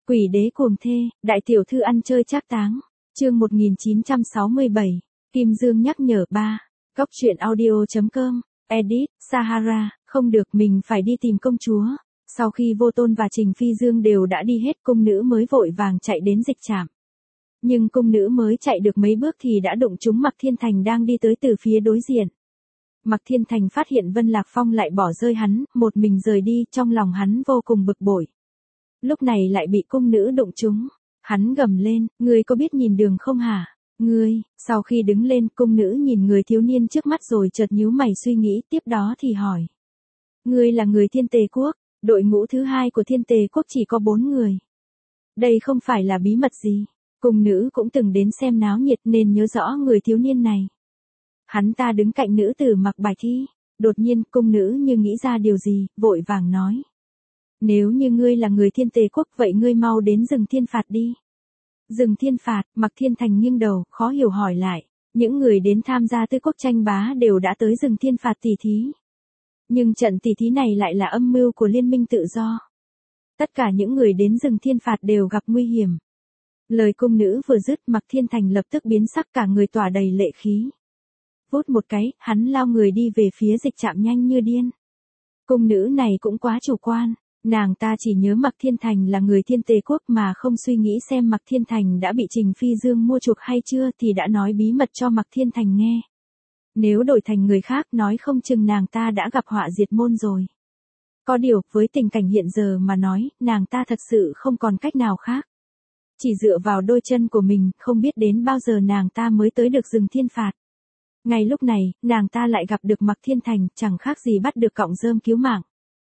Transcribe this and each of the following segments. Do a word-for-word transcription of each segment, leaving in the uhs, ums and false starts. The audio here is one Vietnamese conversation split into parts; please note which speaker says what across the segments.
Speaker 1: Quỷ đế cuồng thê, đại tiểu thư ăn chơi trác táng. Chương một nghìn chín trăm sáu mươi bảy. Kim Dương nhắc nhở ba. Góc truyện audio.com. Edit, Sahara, không được, mình phải đi tìm công chúa. Sau khi Vô Tôn và Trình Phi Dương đều đã đi hết, cung nữ mới vội vàng chạy đến dịch trạm. Nhưng cung nữ mới chạy được mấy bước thì đã đụng trúng Mạc Thiên Thành đang đi tới từ phía đối diện. Mạc Thiên Thành phát hiện Vân Lạc Phong lại bỏ rơi hắn, một mình rời đi, trong lòng hắn vô cùng bực bội. Lúc này lại bị cung nữ đụng trúng. Hắn gầm lên, ngươi có biết nhìn đường không hả? Ngươi, sau khi đứng lên, cung nữ nhìn người thiếu niên trước mắt rồi chợt nhíu mày suy nghĩ, tiếp đó thì hỏi. Ngươi là người Thiên Tề Quốc, đội ngũ thứ hai của Thiên Tề Quốc chỉ có bốn người. Đây không phải là bí mật gì. Cung nữ cũng từng đến xem náo nhiệt nên nhớ rõ người thiếu niên này. Hắn ta đứng cạnh nữ tử mặc bạch y. Đột nhiên, cung nữ như nghĩ ra điều gì, vội vàng nói. Nếu như ngươi là người Thiên Tề Quốc vậy ngươi mau đến rừng thiên phạt đi. Rừng thiên phạt, Mạc Thiên Thành nghiêng đầu, khó hiểu hỏi lại. Những người đến tham gia tư quốc tranh bá đều đã tới rừng thiên phạt tỷ thí. Nhưng trận tỷ thí này lại là âm mưu của liên minh tự do. Tất cả những người đến rừng thiên phạt đều gặp nguy hiểm. Lời cung nữ vừa dứt, Mạc Thiên Thành lập tức biến sắc, cả người tỏa đầy lệ khí. Vút một cái, hắn lao người đi về phía dịch trạm nhanh như điên. Cung nữ này cũng quá chủ quan. Nàng ta chỉ nhớ Mạc Thiên Thành là người Thiên Tề Quốc mà không suy nghĩ xem Mạc Thiên Thành đã bị Trình Phi Dương mua chuộc hay chưa thì đã nói bí mật cho Mạc Thiên Thành nghe. Nếu đổi thành người khác nói không chừng nàng ta đã gặp họa diệt môn rồi. Có điều, với tình cảnh hiện giờ mà nói, nàng ta thật sự không còn cách nào khác. Chỉ dựa vào đôi chân của mình, không biết đến bao giờ nàng ta mới tới được rừng thiên phạt. Ngay lúc này, nàng ta lại gặp được Mạc Thiên Thành, chẳng khác gì bắt được cọng rơm cứu mạng.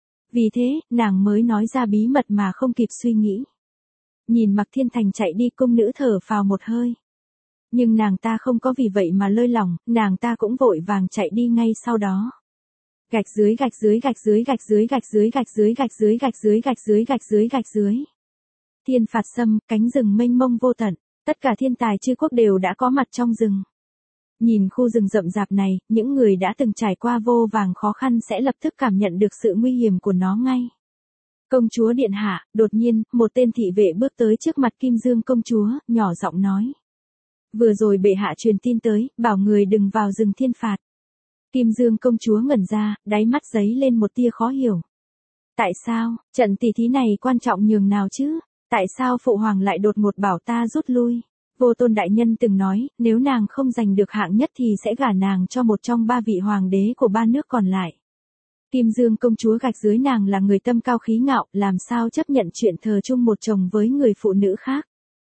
Speaker 1: Vì thế, nàng mới nói ra bí mật mà không kịp suy nghĩ. Nhìn Mạc Thiên Thành chạy đi, cung nữ thở phào một hơi. Nhưng nàng ta không có vì vậy mà lơi lỏng, nàng ta cũng vội vàng chạy đi ngay sau đó. Gạch dưới gạch dưới gạch dưới gạch dưới gạch dưới gạch dưới gạch dưới gạch dưới gạch dưới gạch dưới gạch dưới. Thiên phạt sâm, cánh rừng mênh mông vô tận, tất cả thiên tài chư quốc đều đã có mặt trong rừng. Nhìn khu rừng rậm rạp này, những người đã từng trải qua vô vàng khó khăn sẽ lập tức cảm nhận được sự nguy hiểm của nó ngay. Công chúa điện hạ, đột nhiên, một tên thị vệ bước tới trước mặt Kim Dương công chúa, nhỏ giọng nói. Vừa rồi bệ hạ truyền tin tới, bảo người đừng vào rừng thiên phạt. Kim Dương công chúa ngẩn ra, đáy mắt giấy lên một tia khó hiểu. Tại sao, trận tỷ thí này quan trọng nhường nào chứ? Tại sao phụ hoàng lại đột ngột bảo ta rút lui? Vô Tôn đại nhân từng nói, nếu nàng không giành được hạng nhất thì sẽ gả nàng cho một trong ba vị hoàng đế của ba nước còn lại. Kim Dương công chúa gạch dưới nàng là người tâm cao khí ngạo, làm sao chấp nhận chuyện thờ chung một chồng với người phụ nữ khác.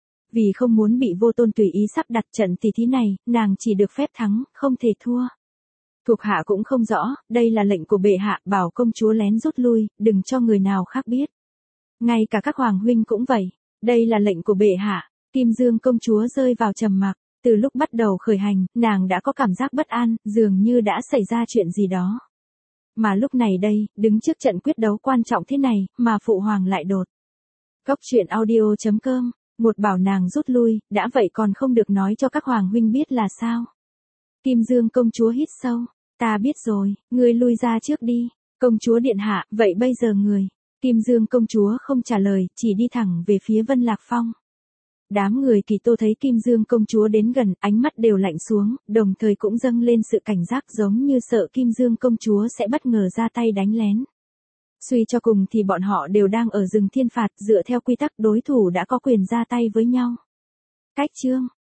Speaker 1: Vì không muốn bị Vô Tôn tùy ý sắp đặt trận tỷ thí này, nàng chỉ được phép thắng, không thể thua. Thuộc hạ cũng không rõ, đây là lệnh của bệ hạ, bảo công chúa lén rút lui, đừng cho người nào khác biết. Ngay cả các hoàng huynh cũng vậy, đây là lệnh của bệ hạ. Kim Dương công chúa rơi vào trầm mặc, từ lúc bắt đầu khởi hành, nàng đã có cảm giác bất an, dường như đã xảy ra chuyện gì đó. Mà lúc này đây, đứng trước trận quyết đấu quan trọng thế này, mà phụ hoàng lại đột. Góc truyện audio.com, một bảo nàng rút lui, đã vậy còn không được nói cho các hoàng huynh biết là sao. Kim Dương công chúa hít sâu, ta biết rồi, ngươi lui ra trước đi, công chúa điện hạ, vậy bây giờ người. Kim Dương công chúa không trả lời, chỉ đi thẳng về phía Vân Lạc Phong. Đám người Kỳ Tô thấy Kim Dương công chúa đến gần, ánh mắt đều lạnh xuống, đồng thời cũng dâng lên sự cảnh giác giống như sợ Kim Dương công chúa sẽ bất ngờ ra tay đánh lén. Suy cho cùng thì bọn họ đều đang ở rừng thiên phạt, dựa theo quy tắc đối thủ đã có quyền ra tay với nhau. Cách chương